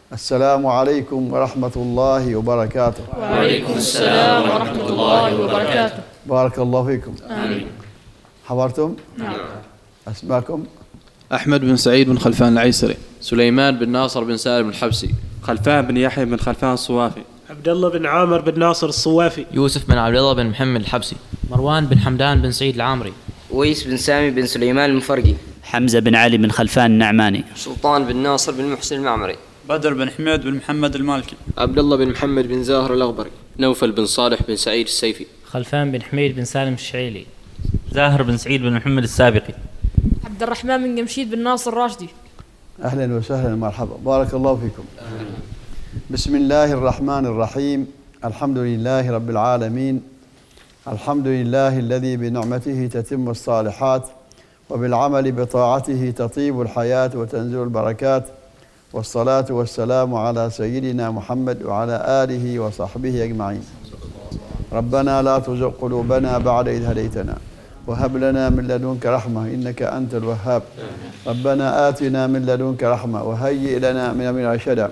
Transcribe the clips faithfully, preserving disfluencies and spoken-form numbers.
السلام عليكم ورحمة الله وبركاته. وعليكم السلام ورحمة الله وبركاته. بارك الله فيكم. آمين. حضرتم؟ نعم. أسماءكم؟ أحمد بن سعيد بن خلفان العيسري. سليمان بن ناصر بن سالم الحبسي. خلفان بن يحيى بن خلفان الصوافي. عبد الله بن عامر بن ناصر الصوافي. يوسف بن عبد الله بن محمد الحبسي. مروان بن حمدان بن سعيد العامري. ويس بن سامي بن سليمان المفرقي. حمزة بن علي بن خلفان النعماني. سلطان بن ناصر بن محسن المعمري. بدر بن حميد بن محمد المالكي. عبد الله بن محمد بن زاهر الأغبري. نوفل بن صالح بن سعيد السيفي. خلفان بن حميد بن سالم الشعيلي. زاهر بن سعيد بن محمد السابقي. عبد الرحمن بن جمشيد بن ناصر الراشدي. أهلا وسهلا مرحبا، بارك الله فيكم. بسم الله الرحمن الرحيم. الحمد لله رب العالمين. الحمد لله الذي بنعمته تتم الصالحات وبالعمل بطاعته تطيب الحياة وتنزل البركات، والصلاة والسلام على سيدنا محمد وعلى آله وصحبه أجمعين. ربنا لا تزغ قلوبنا بعد إذ هديتنا وهب لنا من لدنك رحمة إنك أنت الوهاب. ربنا آتنا من لدنك رحمة وهيئ لنا من أمرنا رشدا.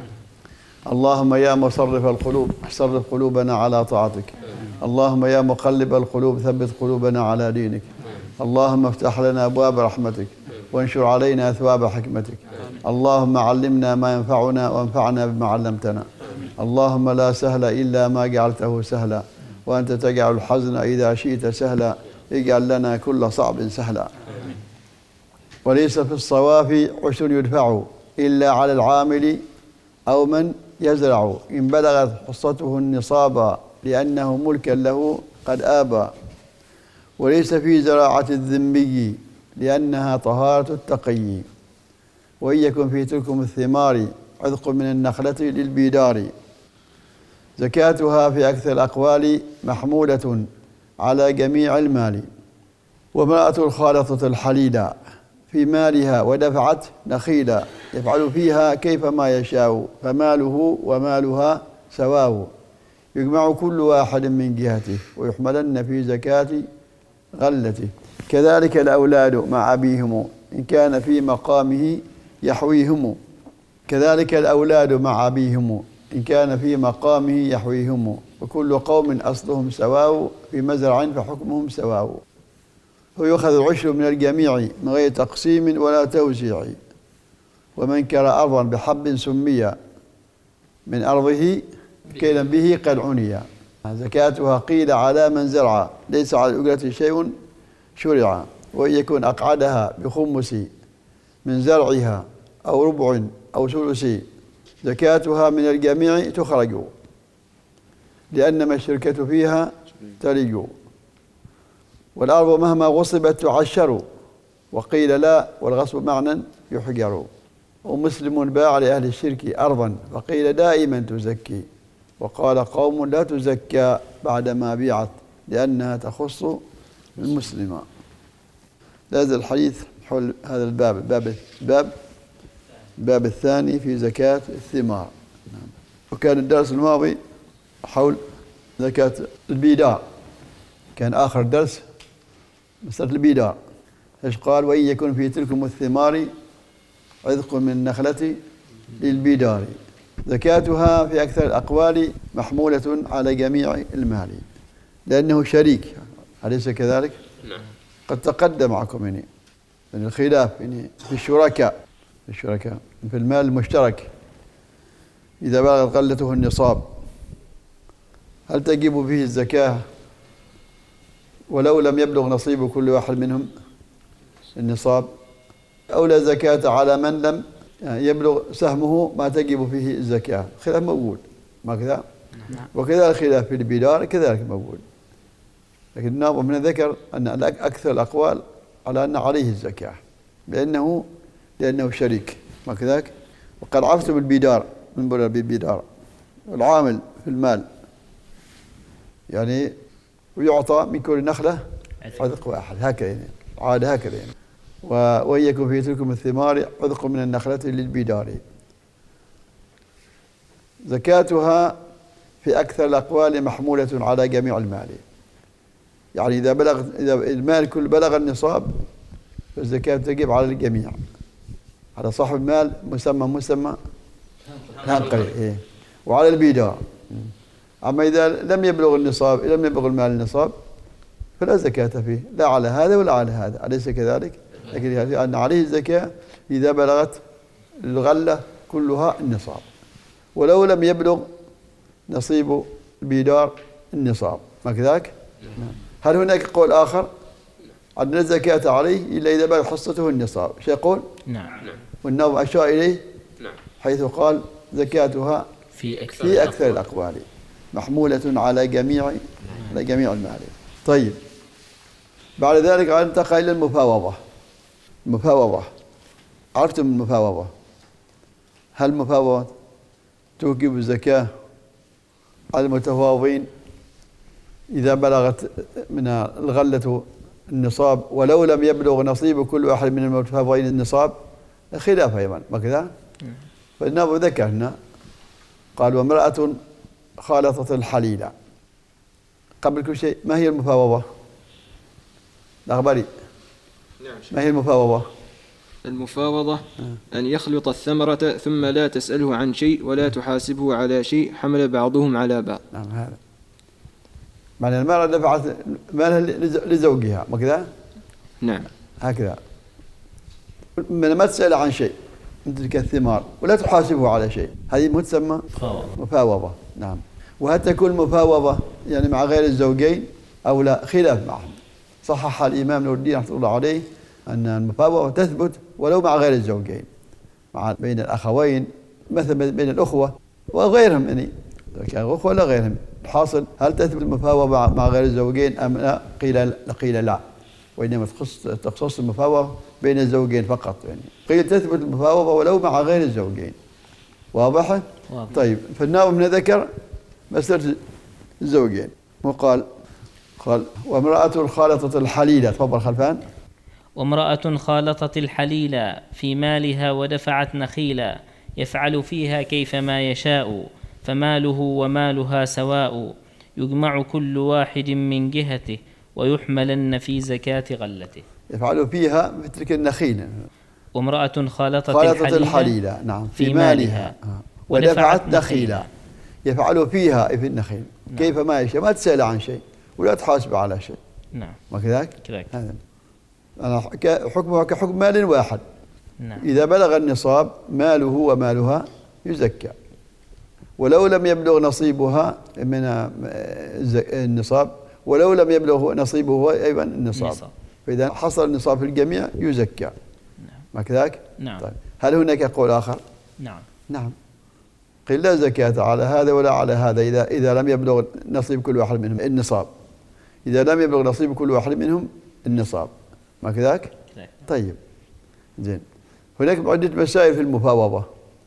اللهم يا مصرف القلوب صرف قلوبنا على طاعتك. اللهم يا مقلب القلوب ثبت قلوبنا على دينك. اللهم افتح لنا أبواب رحمتك وانشر علينا أثواب حكمتك. اللهم علمنا ما ينفعنا وانفعنا بما علمتنا. اللهم لا سهل إلا ما جعلته سهلا، وأنت تجعل الحزن إذا شئت سهلا. اجعل لنا كل صعب سهلا. وليس في الصواف عشر يدفع إلا على العامل أو من يزرع إن بلغت حصته النصاب لأنه ملكا له قد آبى. وليس في زراعة الذمي لأنها طهارة التقي. وإن يكن في تلكم الثمار عذق من النخلة للبيدار. زكاتها في أكثر الأقوال محمولة على جميع المال. وامرأة الخالطة الحليلة في مالها ودفعت نخيلا يفعل فيها كيفما يشاء فماله ومالها سواه. يجمع كل واحد من جهته ويحملن في زكاة غلته. كذلك الأولاد مع أبيهم إن كان في مقامه يحويهم. كذلك الأولاد مع أبيهم إن كان في مقامه يحويهم. وكل قوم أصلهم سواء في مزرع فحكمهم سواء. ويؤخذ العشر من الجميع من غير تقسيم ولا توزيع. ومن كرى أرضا بحب سمي من أرضه كيلا به قد عني. زكاتها قيل على من زرع ليس على الأجرة شيء شرع. وإن يكون أقعدها بخمس من زرعها أو ربع أو ثلث زكاتها من الجميع تخرج لأنما الشركة فيها تلج. والأرض مهما غصبت تعشر وقيل لا والغصب معنى يحجر. ومسلم باع لأهل الشرك أرضا فقيل دائما تزكي. وقال قوم لا تزكى بعدما بيعت لأنها تخص المسلم. هذا الحديث حول هذا الباب الباب الباب الباب الثاني في زكاة الثمار. وكان الدرس الماضي حول زكاة البيدار، كان آخر درس مسألة البيدار. ايش قال؟ وإن يكن في تلكم الثمار عذق من النخلة للبيدار. زكاتها في أكثر الأقوال محمولة على جميع المال لأنه شريك، أليس كذلك؟ نعم. قد تقدم معكم يعني من الخلاف يعني في الشركاء في الشركاء في المال المشترك إذا بلغت غلته النصاب هل تجب فيه الزكاة ولو لم يبلغ نصيب كل واحد منهم النصاب، أو لا زكاة على من لم يبلغ سهمه ما تجب فيه الزكاة؟ خلاف موجود ما كذا. وكذا الخلاف في البيدار كذلك موجود. لكن الناظم هنا ذكر أن أكثر الأقوال على أن عليه الزكاة لأنه لأنه شريك ما كذاك. وقد عرفتم البيدار من بلد البيدار العامل في المال يعني ويعطى من كل نخلة عذق واحد هكذا يعني عادة هكذا يعني. وإن يكن في تلكم الثمار عذق من النخلة للبيدار. زكاتها في أكثر الأقوال محمولة على جميع المال. يعني إذا بلغ إذا المال كل بلغ النصاب فالزكاة تجب على الجميع، على صاحب المال مسمى مسمى نعم قليل إيه. وعلى البيدار. أما إذا لم يبلغ النصاب لم يبلغ المال النصاب فلا زكاة فيه، لا على هذا ولا على هذا، أليس كذلك؟ لكن أن عليه الزكاة إذا بلغت الغلة كلها النصاب، ولو لم يبلغ نصيب البيدار النصاب، ما كذاك؟ هل هناك قول آخر أن الزكاة عليه إلا إذا بلغ حصته النصاب؟ شو يقول؟ نعم. والنوم أشار إليه حيث قال زكاتها في أكثر, في أكثر الأقوال محمولة على جميع على جميع المال. طيب بعد ذلك انتقل إلى المفاوضة. المفاوضة عرفتم المفاوضة؟ هل المفاوضة توجب الزكاة على المتفاوضين إذا بلغت من الغلة النصاب ولو لم يبلغ نصيب كل واحد من المتفاوضين النصاب؟ خلاف أيضا، ما كذا؟ فالنبي ذكر هنا قال وامرأة خالطت الحليلة. قبل كل شيء ما هي المفاوضة؟ الأخباري ما هي المفاوضة؟ المفاوضة أن يخلط الثمرة ثم لا تسأله عن شيء ولا تحاسبه على شيء حمل بعضهم على بعض. نعم هذا معنى المرأة دفعت مالها لزوجها، ما كذا؟ نعم هكذا ما تسأل عن شيء من تلك الثمار ولا تحاسبه على شيء، هذه متسمى مفاوضة. نعم. وهل تكون مفاوضة يعني مع غير الزوجين أو لا؟ خلاف معهم. صحح الإمام نور الدين رحمه الله عليه أن المفاوضة تثبت ولو مع غير الزوجين، مع بين الأخوين مثلا بين الأخوة وغيرهم، يعني كان أخوة ولا غيرهم. الحاصل هل تثبت المفاوضة مع غير الزوجين أم لا؟ قيل قيل لا، وإنما تخص تخصص المفاوضة بين الزوجين فقط. يعني قيل تثبت المفاوضة ولو مع غير الزوجين. واضح؟ طيب فالناظم هنا ذكر مسألة الزوجين وقال قال وامرأة خالطت الحليلة. تفضل خلفان. وامرأة خالطت الحليلة في مالها ودفعت نخيلا يفعل فيها كيفما يشاء فماله ومالها سواء يجمع كل واحد من جهته ويحملن في زكاة غلته. يفعل فيها مثل النخيل. وامرأة خالطت, خالطت الحليلة, الحليلة نعم في, في مالها, مالها ودفعت نخيلا. يفعل فيها في النخيل نعم. كيف ما يشاء، ما تسأل عن شيء ولا تحاسب على شيء. نعم. ما كذاك؟ كذاك. هذا أنا حكمه كحكم مال واحد. نعم. إذا بلغ النصاب ماله ومالها يزكى، ولو لم يبلغ نصيبها من النصاب ولو لم يبلغ نصيبه أيضا النصاب نصاب. فإذا حصل النصاب في الجميع يزكى. نعم. ما كذاك؟ نعم. طيب هل هناك قول آخر؟ نعم. نعم قيل لا زكاة على هذا ولا على هذا إذا إذا لم يبلغ نصيب كل واحد منهم النصاب، إذا لم يبلغ نصيب كل واحد منهم النصاب، ما كذاك؟ طيب زين. هناك عدة مسائل في المفاوضة،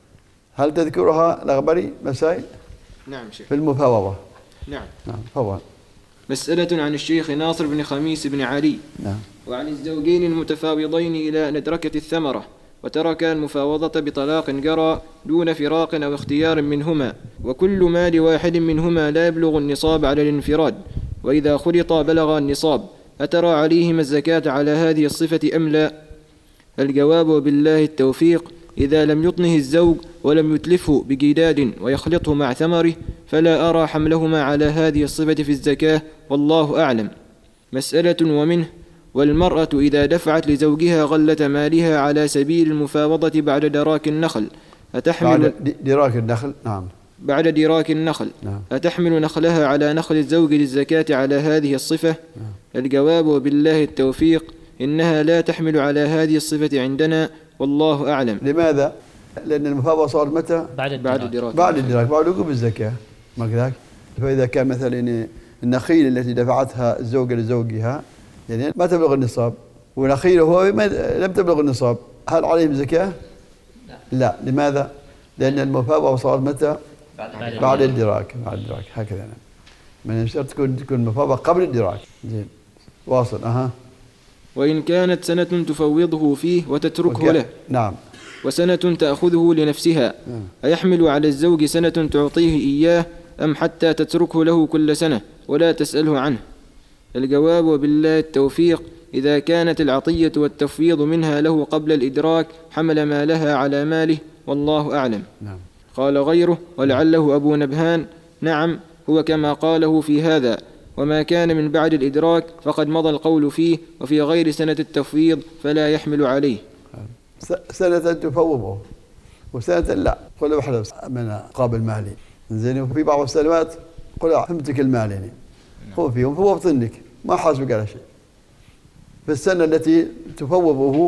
هل تذكرها الأخباري مسائل؟ نعم شيخ. في المفاوضة. نعم. نعم تفضل. مسألة عن الشيخ ناصر بن خميس بن علي. نعم. وعن الزوجين المتفاوضين إلى ندركة الثمرة وتركا المفاوضة بطلاق جرى دون فراق أو اختيار منهما، وكل مال واحد منهما لا يبلغ النصاب على الانفراد، وإذا خلط بلغ النصاب أترى عليهما الزكاة على هذه الصفة أم لا؟ الجواب بالله التوفيق. إذا لم يطنه الزوج ولم يتلفه بجداد ويخلطه مع ثمره فلا أرى حملهما على هذه الصفة في الزكاة، والله أعلم. مسألة ومنه والمرأة إذا دفعت لزوجها غلة مالها على سبيل المفاوضة بعد دراك النخل أتحمل بعد دراك النخل نعم بعد دراك النخل نعم. أتحمل نخلها على نخل الزوج للزكاة على هذه الصفة؟ نعم. الجواب وبالله التوفيق إنها لا تحمل على هذه الصفة عندنا، والله أعلم. لماذا؟ لأن المفاوضة صارت متى؟ بعد بعد الدراك بعد الدراك بعد وجوب الزكاة، ما كذاك؟ فإذا كان مثلا النخيل التي دفعتها الزوجة لزوجها يعني ما تبلغ النصاب ونخيله هو لم تبلغ النصاب، هل عليهم زكاة؟ لا. لا. لماذا؟ لأن المفاوضة صارت متى؟ بعد, بعد الدراك. بعد الدراك هكذا يعني. من الشرط تكون تكون المفاوضة قبل الدراك. زين واصل. أها. وإن كانت سنة تفوضه فيه وتتركه وكا... له نعم وسنة تأخذه لنفسها نعم. أيحمل على الزوج سنة تعطيه إياه أم حتى تتركه له كل سنة ولا تسأله عنه؟ الجواب وبالله التوفيق. إذا كانت العطية والتفويض منها له قبل الإدراك حمل ما لها على ماله، والله أعلم. نعم. قال غيره ولعله أبو نبهان: نعم، هو كما قاله في هذا، وما كان من بعد الإدراك فقد مضى القول فيه، وفي غير سنة التفويض فلا يحمل عليه. سنة تفوضه وسنة لا، قل واحدة من قابل مالي زين. وفي بعض السنوات قل امسك المال يعني هو فيهم هو بطنك ما حاسبك على شيء. في السنة التي تفوضه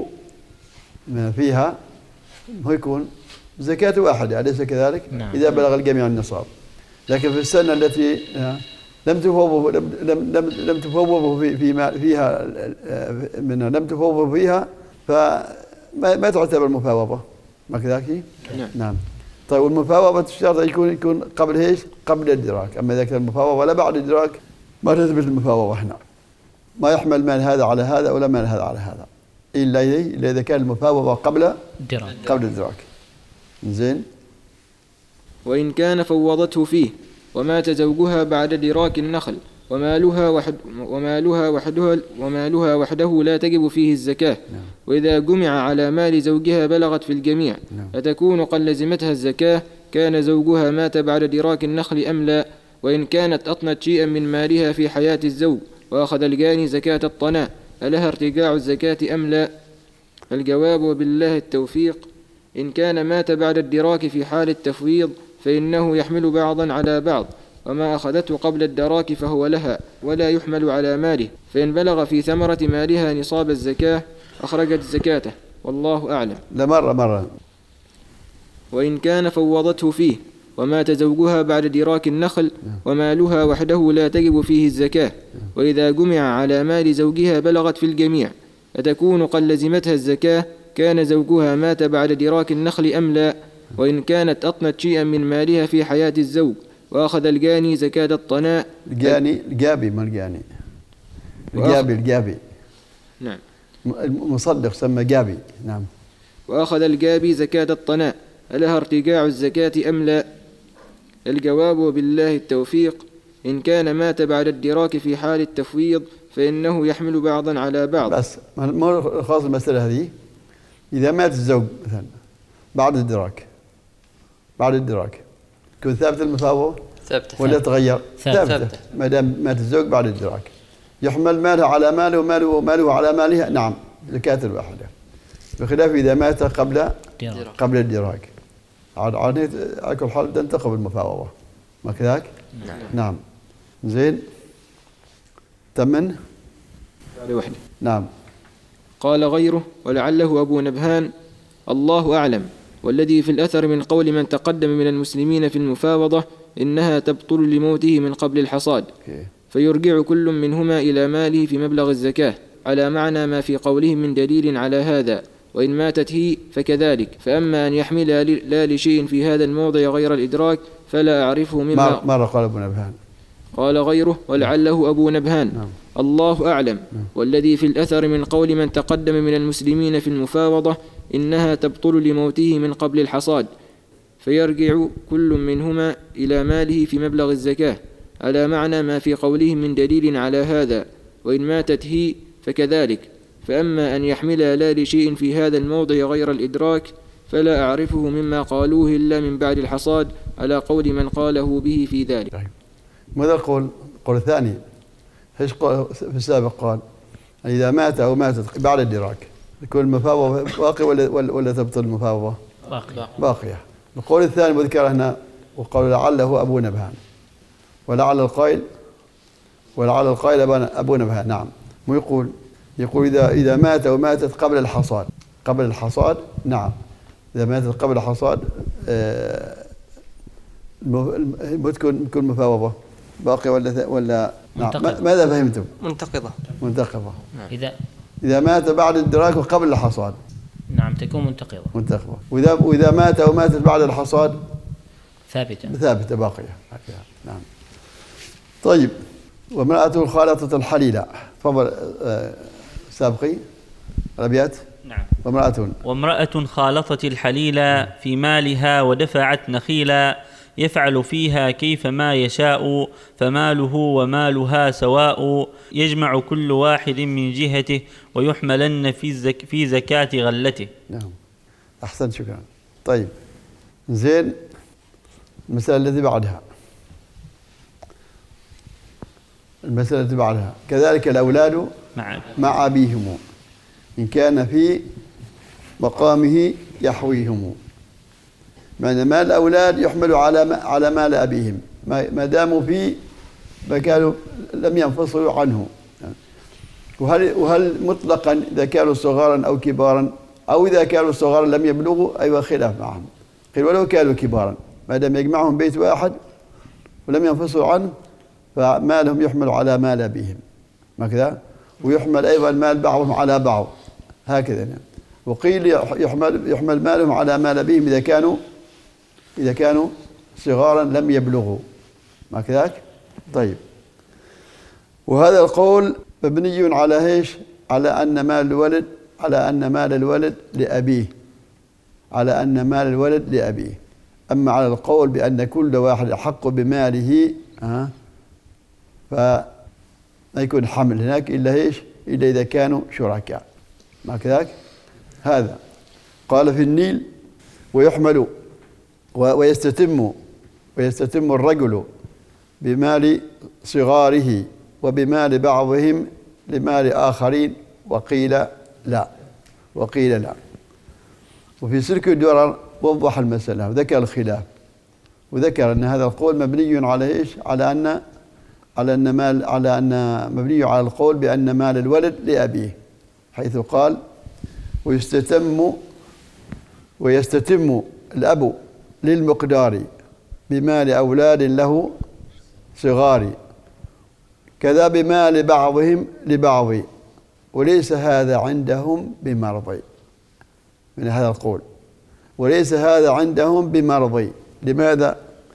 فيها هو يكون زكاة واحدة، أليس كذلك؟ نعم. إذا بلغ الجميع النصاب. لكن في السنة التي لم تفوضه لم لم لم, لم تفوضه في فيما فيها من لم تفوضه فيها فما ما تعتبر مفاوضة، ما كذلك؟ نعم. نعم. طيب والمفاوضة الشرط يكون يكون قبل ايش؟ قبل الإدراك. أما إذا كان المفاوضة ولا بعد الإدراك ما تثبت المفاوضة هنا. ما يحمل مال هذا على هذا ولا مال هذا على هذا إلا إلا إذا كان المفاوضة قبل الإدراك. قبل الإدراك. زين. وإن كان فوضته فيه ومات زوجها بعد إدراك النخل ومالها وحد ومالها وحده ومالها وحده لا تجب فيه الزكاة. نعم. وإذا جمع على مال زوجها بلغت في الجميع. نعم. فتكون قد لزمتها الزكاة كان زوجها مات بعد إدراك النخل أم لا. وإن كانت أطنت شيئا من مالها في حياة الزوج وأخذ الجاني زكاة الطناء ألها ارتجاع الزكاة أم لا؟ الجواب وبالله التوفيق: إن كان مات بعد الدراك في حال التفويض فإنه يحمل بعضا على بعض، وما أخذته قبل الدراك فهو لها ولا يحمل على ماله، فإن بلغ في ثمرة مالها نصاب الزكاة أخرجت زكاته، والله أعلم. لا مرة مرة. وإن كان فوضته فيه ومات زوجها بعد دراك النخل ومالها وحده لا تجب فيه الزكاة، وإذا جمع على مال زوجها بلغت في الجميع أتكون قد لزمتها الزكاة كان زوجها مات بعد دراك النخل أم لا. وإن كانت أطنت شيئا من مالها في حياة الزوج وأخذ الجاني زكاة الطناء. الجاني الجابي ما الجاني الجابي الجابي نعم. المصدق سمى جابي. نعم. وأخذ الجابي زكاة الطناء ألها ارتجاع الزكاة أم لا؟ الجواب وبالله التوفيق: إن كان مات بعد الدراك في حال التفويض فإنه يحمل بعضا على بعض. بس ما خاص المسألة هذه. إذا مات الزوج مثلا بعد الدراك بعد الدراك يكون ثابت المفاوضة ثابتة ولا تغير؟ ثابتة, ثابتة. ما دام مات الزوج بعد الدراك يحمل ماله على ماله وماله وماله على مالها. نعم، زكاة الواحدة، بخلاف إذا مات قبل دراك. قبل الدراك عاد عاد على كل حال تنتقب المفاوضة، ما كذاك؟ نعم. نعم. زين. تمن واحدة. نعم. قال غيره ولعله أبو نبهان: الله أعلم. والذي في الأثر من قول من تقدم من المسلمين في المفاوضة إنها تبطل لموته من قبل الحصاد، فيرجع كل منهما إلى ماله في مبلغ الزكاة، على معنى ما في قولهم من دليل على هذا. وإن ماتت هي فكذلك. فأما أن يحمل لا لشيء في هذا الموضع غير الإدراك فلا أعرفه مما مرة قال أبو نبهان. قال غيره ولعله أبو نبهان. نعم. الله أعلم. نعم. والذي في الأثر من قول من تقدم من المسلمين في المفاوضة إنها تبطل لموته من قبل الحصاد، فيرجع كل منهما إلى ماله في مبلغ الزكاة، على معنى ما في قولهم من دليل على هذا. وإن ماتت هي فكذلك. فأما أن يحمل لا لشيء في هذا الموضع غير الإدراك فلا أعرفه مما قالوه إلا من بعد الحصاد، على قول من قاله به في ذلك. طيب. ماذا القول؟ القول الثاني ايش في السابق؟ قال إذا مات أو ماتت بعد الدراك يكون المفاوضة باقي ولا ولا تبطل المفاوضة؟ باقية. باقية. القول الثاني مذكر هنا وقال لعله أبو نبهان، ولعل القائل ولعل القائل أبو نبهان. نعم. ويقول يقول إذا إذا مات أو ماتت قبل الحصاد قبل الحصاد نعم، إذا ماتت قبل الحصاد آه بتكون تكون مفاوضة باقي ولا ولا نعم. ماذا فهمتم؟ منتقضة. منتقضة. نعم. إذا إذا مات بعد الدراك وقبل الحصاد نعم تكون منتقضة. منتقضة. وإذا وإذا مات أو ماتت بعد الحصاد ثابتة. ثابتة باقية. نعم. طيب. وامرأة خالطة الحليلة. تفضل آه سابقي الأبيات. نعم. وامرأة وامرأة خالطت الحليلة في مالها ودفعت نخيلا، يفعل فيها كيفما يشاء، فماله ومالها سواء، يجمع كل واحد من جهته ويحملن في, الزك في زكاة غلته. نعم. أحسن، شكرا. طيب زين. المسألة التي بعدها المسألة التي بعدها كذلك الأولاد مع مع أبيهم إن كان في مقامه يحويهم. معنى مال الأولاد يحمل على على مال أبيهم ما داموا في فكانوا لم ينفصلوا عنه. وهل وهل مطلقا إذا كانوا صغارا أو كبارا، أو إذا كانوا صغارا لم يبلغوا؟ أيوة خلاف معهم. قيل ولو كانوا كبارا ما دام يجمعهم بيت واحد ولم ينفصلوا عنه فمالهم يحمل على مال أبيهم هكذا، ويحمل أيضا مال بعضهم على بعض هكذا يعني. وقيل يحمل يحمل مالهم على مال أبيهم إذا كانوا إذا كانوا صغارا لم يبلغوا ما كذاك. طيب، وهذا القول مبني على ايش؟ على أن مال الولد على أن مال الولد لأبيه على أن مال الولد لأبيه. أما على القول بأن كل واحد أحق بماله ها فلا يكون حمل هناك إلا ايش؟ إلا إذا كانوا شركاء ما كذاك. هذا قال في النيل ويحمل ويستتم ويستتم الرجل بمال صغاره وبمال بعضهم لمال آخرين، وقيل لا وقيل لا. وفي سلك الدرر وضح المسألة وذكر الخلاف، وذكر أن هذا القول مبني على إيش؟ على أن على أن مال على أن مبني على القول بأن مال الولد لأبيه، حيث قال ويستتم ويستتم الأب للمقدار بمال أولاد له صغار، كذا بمال بعضهم لبعض، وليس هذا عندهم بمرضي. من هذا القول وليس هذا عندهم بمرضي. لماذا؟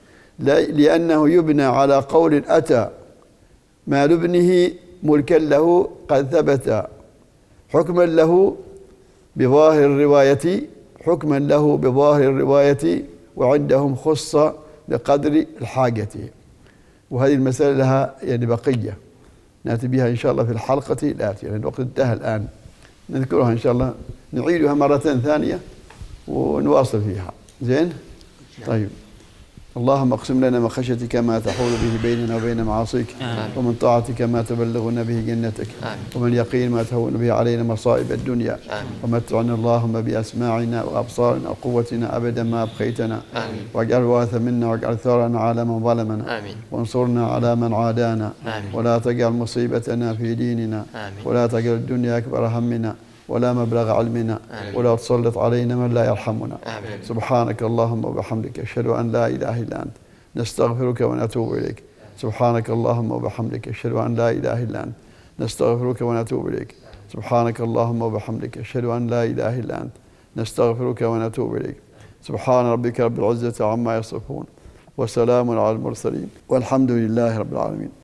لأنه يبنى على قول أتى مال ابنه ملكا له قد ثبت حكما له بظاهر الرواية حكما له بظاهر الرواية وعندهم خص بقدر الحاجة. وهذه المسألة لها يعني بقية نأتي بها إن شاء الله في الحلقة الآتية، لأن الوقت انتهى الآن. نذكرها إن شاء الله، نعيدها مرة ثانية ونواصل فيها. زين؟ طيب. اللهم اقسم لنا من خشيتك ما تحول به بيننا وبين معاصيك، ومن طاعتك ما تبلغنا به جنتك، ومن يقين ما تهون به علينا مصائب الدنيا، ومتعنا اللهم بأسماعنا وأبصارنا وقوتنا أبدا ما أبقيتنا، واجعل الوارث منا واجعل ثارنا على من ظلمنا، وانصرنا على من عادانا، ولا تجعل مصيبتنا في ديننا، ولا تجعل الدنيا أكبر همنا ولا مبلغ علمنا، ولا تسلط علينا من لا يرحمنا. سبحانك اللهم وبحمدك أشهد أن لا إله إلا أنت نستغفرك ونتوب إليك. سبحانك اللهم وبحمدك أشهد أن لا إله إلا أنت نستغفرك ونتوب إليك. سبحانك اللهم وبحمدك أشهد أن لا إله إلا أنت نستغفرك ونتوب إليك. سبحان ربك رب العزة عما يصفون وسلام على المرسلين والحمد لله رب العالمين.